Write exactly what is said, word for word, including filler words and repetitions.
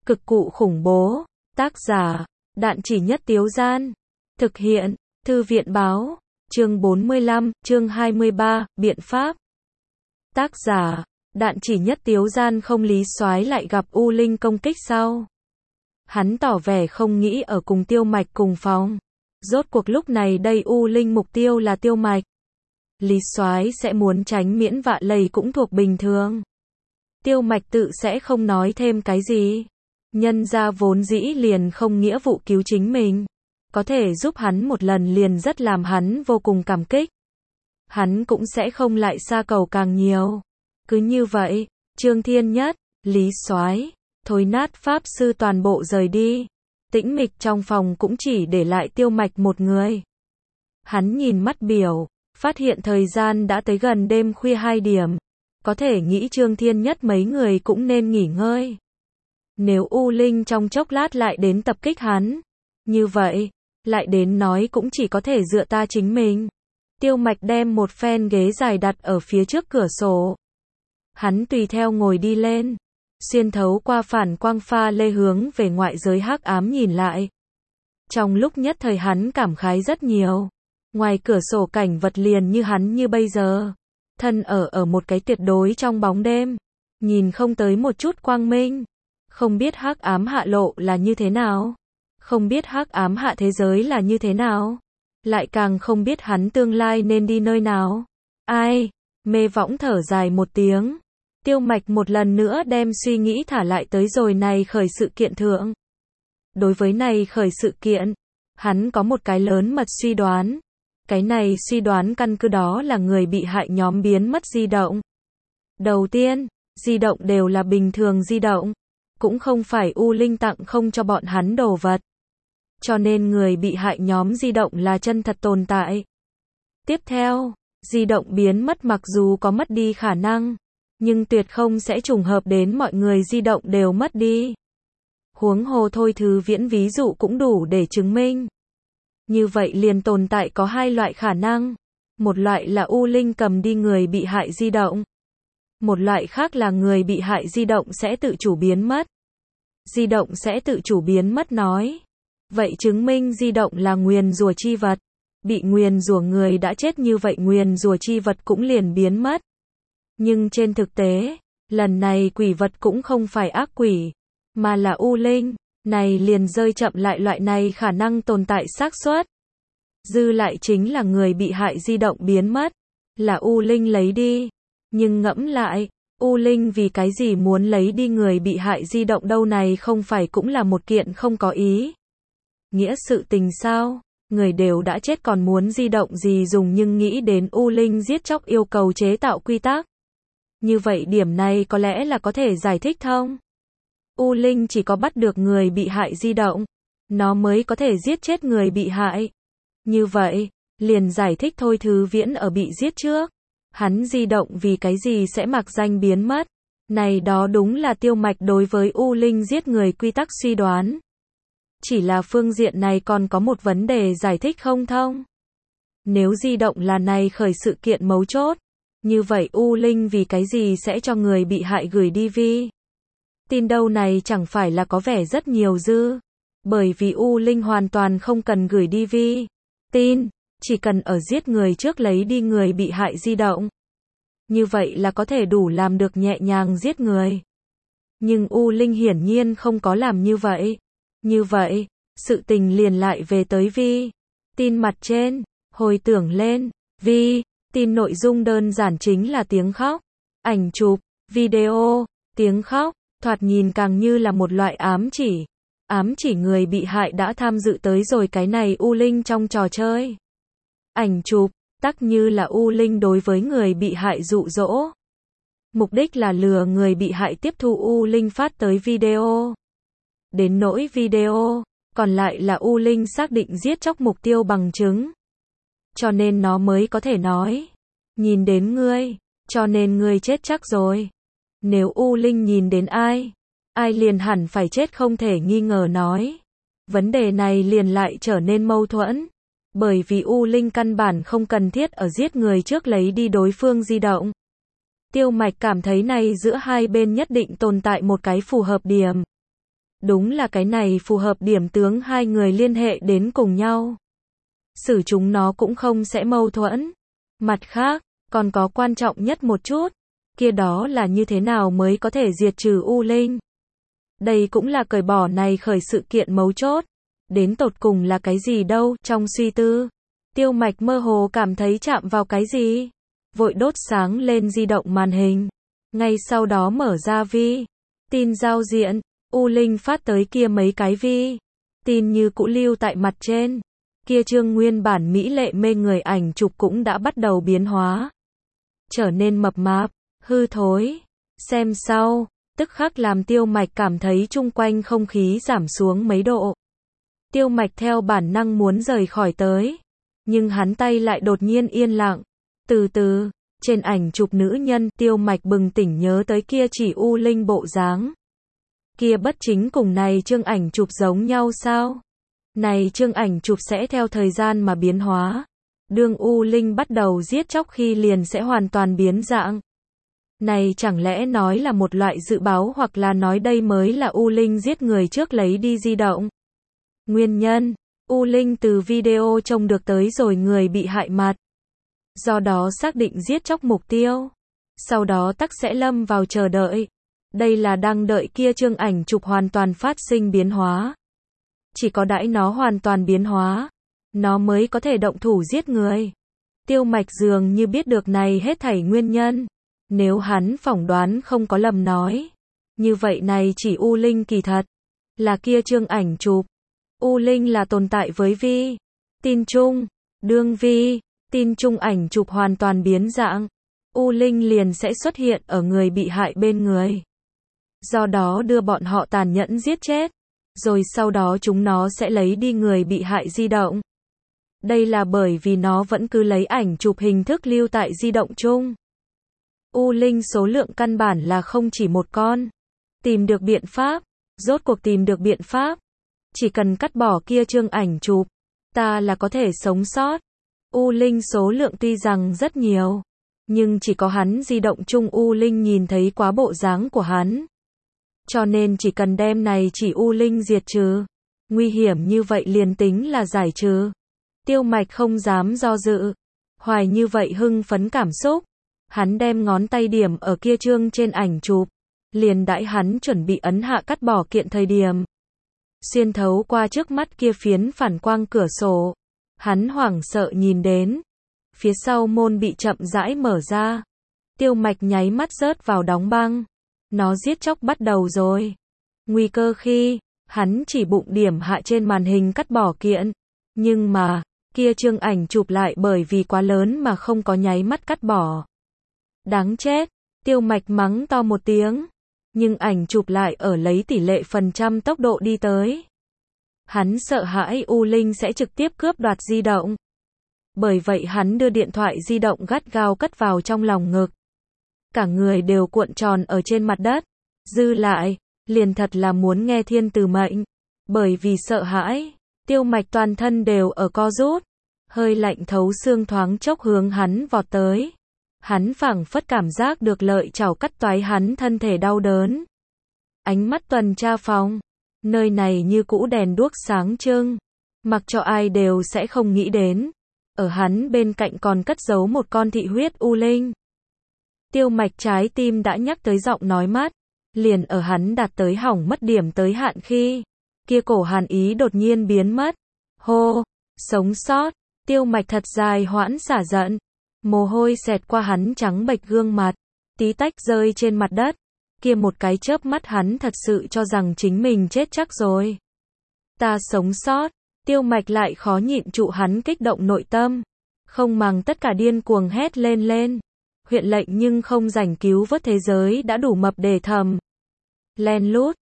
Cực cụ khủng bố. Tác giả, Đạn Chỉ Nhất Tiếu Gian. Thực hiện, Thư viện báo. Chương bốn mươi lăm, chương hai mươi ba, biện pháp. Tác giả, Đạn Chỉ Nhất Tiếu Gian. Không Lý Soái lại gặp U Linh công kích sau. Hắn tỏ vẻ không nghĩ ở cùng Tiêu Mạch cùng phòng. Rốt cuộc lúc này đây U Linh mục tiêu là Tiêu Mạch. Lý Soái sẽ muốn tránh miễn vạ lây cũng thuộc bình thường. Tiêu Mạch tự sẽ không nói thêm cái gì. Nhân ra vốn dĩ liền không nghĩa vụ cứu chính mình. Có thể giúp hắn một lần liền rất làm hắn vô cùng cảm kích. Hắn cũng sẽ không lại xa cầu càng nhiều. Cứ như vậy, Trương Thiên Nhất, Lý Soái, Thối Nát Pháp Sư toàn bộ rời đi. Tĩnh mịch trong phòng cũng chỉ để lại Tiêu Mạch một người. Hắn nhìn mắt biểu, phát hiện thời gian đã tới gần đêm khuya hai điểm. Có thể nghĩ Trương Thiên Nhất mấy người cũng nên nghỉ ngơi. Nếu U Linh trong chốc lát lại đến tập kích hắn, như vậy, lại đến nói cũng chỉ có thể dựa ta chính mình. Tiêu Mạch đem một phen ghế dài đặt ở phía trước cửa sổ. Hắn tùy theo ngồi đi lên, xuyên thấu qua phản quang pha lê hướng về ngoại giới hắc ám nhìn lại. Trong lúc nhất thời hắn cảm khái rất nhiều. Ngoài cửa sổ cảnh vật liền như hắn như bây giờ. Thân ở ở một cái tuyệt đối trong bóng đêm. Nhìn không tới một chút quang minh. Không biết hắc ám hạ lộ là như thế nào. Không biết hắc ám hạ thế giới là như thế nào. Lại càng không biết hắn tương lai nên đi nơi nào. Ai? Mê võng thở dài một tiếng. Tiêu Mạch một lần nữa đem suy nghĩ thả lại tới rồi này khởi sự kiện thượng. Đối với này khởi sự kiện, hắn có một cái lớn mật suy đoán. Cái này suy đoán căn cứ đó là người bị hại nhóm biến mất di động. Đầu tiên, di động đều là bình thường di động. Cũng không phải U Linh tặng không cho bọn hắn đồ vật. Cho nên người bị hại nhóm di động là chân thật tồn tại. Tiếp theo, di động biến mất mặc dù có mất đi khả năng, nhưng tuyệt không sẽ trùng hợp đến mọi người di động đều mất đi. Huống hồ Thôi Thứ Viễn ví dụ cũng đủ để chứng minh. Như vậy liền tồn tại có hai loại khả năng. Một loại là U Linh cầm đi người bị hại di động. Một loại khác là người bị hại di động sẽ tự chủ biến mất. Di động sẽ tự chủ biến mất nói. Vậy chứng minh di động là nguyền rủa chi vật. Bị nguyền rủa người đã chết như vậy nguyền rủa chi vật cũng liền biến mất. Nhưng trên thực tế, lần này quỷ vật cũng không phải ác quỷ, mà là U Linh. Này liền rơi chậm lại loại này khả năng tồn tại xác suất. Dư lại chính là người bị hại di động biến mất. Là U Linh lấy đi. Nhưng ngẫm lại, U Linh vì cái gì muốn lấy đi người bị hại di động đâu này không phải cũng là một kiện không có ý. Nghĩa sự tình sao? Người đều đã chết còn muốn di động gì dùng nhưng nghĩ đến U Linh giết chóc yêu cầu chế tạo quy tắc. Như vậy điểm này có lẽ là có thể giải thích thông. U Linh chỉ có bắt được người bị hại di động, nó mới có thể giết chết người bị hại. Như vậy, liền giải thích Thôi Thứ Viễn ở bị giết trước. Hắn di động vì cái gì sẽ mặc danh biến mất. Này đó đúng là Tiêu Mạch đối với U Linh giết người quy tắc suy đoán. Chỉ là phương diện này còn có một vấn đề giải thích không thông. Nếu di động là này khởi sự kiện mấu chốt, như vậy U Linh vì cái gì sẽ cho người bị hại gửi đi vi tin đâu này chẳng phải là có vẻ rất nhiều dư. Bởi vì U Linh hoàn toàn không cần gửi đi vi tin, chỉ cần ở giết người trước lấy đi người bị hại di động. Như vậy là có thể đủ làm được nhẹ nhàng giết người. Nhưng U Linh hiển nhiên không có làm như vậy. Như vậy, sự tình liền lại về tới vi tin mặt trên, hồi tưởng lên, vi tin nội dung đơn giản chính là tiếng khóc, ảnh chụp, video, tiếng khóc, thoạt nhìn càng như là một loại ám chỉ. Ám chỉ người bị hại đã tham dự tới rồi cái này U Linh trong trò chơi. Ảnh chụp, tắc như là U Linh đối với người bị hại dụ dỗ. Mục đích là lừa người bị hại tiếp thu U Linh phát tới video. Đến nỗi video, còn lại là U Linh xác định giết chóc mục tiêu bằng chứng. Cho nên nó mới có thể nói. Nhìn đến ngươi, cho nên ngươi chết chắc rồi. Nếu U Linh nhìn đến ai, ai liền hẳn phải chết không thể nghi ngờ nói. Vấn đề này liền lại trở nên mâu thuẫn. Bởi vì U Linh căn bản không cần thiết ở giết người trước lấy đi đối phương di động. Tiêu Mạch cảm thấy này giữa hai bên nhất định tồn tại một cái phù hợp điểm. Đúng là cái này phù hợp điểm tướng hai người liên hệ đến cùng nhau. Xử chúng nó cũng không sẽ mâu thuẫn. Mặt khác, còn có quan trọng nhất một chút, kia đó là như thế nào mới có thể diệt trừ U Linh. Đây cũng là cởi bỏ này khởi sự kiện mấu chốt. Đến tột cùng là cái gì đâu, trong suy tư. Tiêu Mạch mơ hồ cảm thấy chạm vào cái gì. Vội đốt sáng lên di động màn hình. Ngay sau đó mở ra vi. Tin giao diện. U Linh phát tới kia mấy cái vi. Tin như cũ lưu tại mặt trên. Kia chương nguyên bản mỹ lệ mê người ảnh chụp cũng đã bắt đầu biến hóa. Trở nên mập mạp, hư thối. Xem sau, tức khắc làm Tiêu Mạch cảm thấy chung quanh không khí giảm xuống mấy độ. Tiêu Mạch theo bản năng muốn rời khỏi tới. Nhưng hắn tay lại đột nhiên yên lặng. Từ từ, trên ảnh chụp nữ nhân, Tiêu Mạch bừng tỉnh nhớ tới kia chỉ U Linh bộ dáng. Kia bất chính cùng này chương ảnh chụp giống nhau sao? Này chương ảnh chụp sẽ theo thời gian mà biến hóa. Đương U Linh bắt đầu giết chóc khi liền sẽ hoàn toàn biến dạng. Này chẳng lẽ nói là một loại dự báo hoặc là nói đây mới là U Linh giết người trước lấy đi di động. Nguyên nhân, U Linh từ video trông được tới rồi người bị hại mặt. Do đó xác định giết chóc mục tiêu. Sau đó tắc sẽ lâm vào chờ đợi. Đây là đang đợi kia chương ảnh chụp hoàn toàn phát sinh biến hóa. Chỉ có đãi nó hoàn toàn biến hóa, nó mới có thể động thủ giết người. Tiêu Mạch dường như biết được này hết thảy nguyên nhân. Nếu hắn phỏng đoán không có lầm nói. Như vậy này chỉ U Linh kỳ thật. Là kia chương ảnh chụp. U Linh là tồn tại với vi. Tin chung. Đương vi. Tin chung ảnh chụp hoàn toàn biến dạng. U Linh liền sẽ xuất hiện ở người bị hại bên người. Do đó đưa bọn họ tàn nhẫn giết chết. Rồi sau đó chúng nó sẽ lấy đi người bị hại di động. Đây là bởi vì nó vẫn cứ lấy ảnh chụp hình thức lưu tại di động chung. U Linh số lượng căn bản là không chỉ một con. Tìm được biện pháp. Rốt cuộc tìm được biện pháp. Chỉ cần cắt bỏ kia chương ảnh chụp. Ta là có thể sống sót. U Linh số lượng tuy rằng rất nhiều. Nhưng chỉ có hắn di động chung U Linh nhìn thấy quá bộ dáng của hắn. Cho nên chỉ cần đem này chỉ U Linh diệt trừ. Nguy hiểm như vậy liền tính là giải trừ. Tiêu Mạch không dám do dự. Hoài như vậy hưng phấn cảm xúc. Hắn đem ngón tay điểm ở kia chương trên ảnh chụp. Liền đãi hắn chuẩn bị ấn hạ cắt bỏ kiện thời điểm. Xuyên thấu qua trước mắt kia phiến phản quang cửa sổ. Hắn hoảng sợ nhìn đến. Phía sau môn bị chậm rãi mở ra. Tiêu Mạch nháy mắt rớt vào đóng băng. Nó giết chóc bắt đầu rồi. Nguy cơ khi, hắn chỉ bụng điểm hạ trên màn hình cắt bỏ kiện. Nhưng mà, kia chương ảnh chụp lại bởi vì quá lớn mà không có nháy mắt cắt bỏ. Đáng chết, Tiêu Mạch mắng to một tiếng. Nhưng ảnh chụp lại ở lấy tỷ lệ phần trăm tốc độ đi tới. Hắn sợ hãi U Linh sẽ trực tiếp cướp đoạt di động. Bởi vậy hắn đưa điện thoại di động gắt gao cất vào trong lòng ngực. Cả người đều cuộn tròn ở trên mặt đất. Dư lại, liền thật là muốn nghe thiên từ mệnh. Bởi vì sợ hãi, Tiêu Mạch toàn thân đều ở co rút. Hơi lạnh thấu xương thoáng chốc hướng hắn vọt tới. Hắn phảng phất cảm giác được lợi chảo cắt toái hắn thân thể đau đớn. Ánh mắt tuần tra phòng. Nơi này như cũ đèn đuốc sáng trưng. Mặc cho ai đều sẽ không nghĩ đến. Ở hắn bên cạnh còn cất giấu một con thị huyết U Linh. Tiêu Mạch trái tim đã nhắc tới giọng nói mát. Liền ở hắn đạt tới hỏng mất điểm tới hạn khi. Kia cổ hàn ý đột nhiên biến mất. Hô, sống sót. Tiêu Mạch thật dài hoãn xả giận. Mồ hôi xẹt qua hắn trắng bệch gương mặt. Tí tách rơi trên mặt đất. Kia một cái chớp mắt hắn thật sự cho rằng chính mình chết chắc rồi. Ta sống sót. Tiêu Mạch lại khó nhịn trụ hắn kích động nội tâm. Không màng tất cả điên cuồng hét lên lên. Huyện lệnh nhưng không rảnh cứu vớt thế giới đã đủ mập để thầm. Len lút.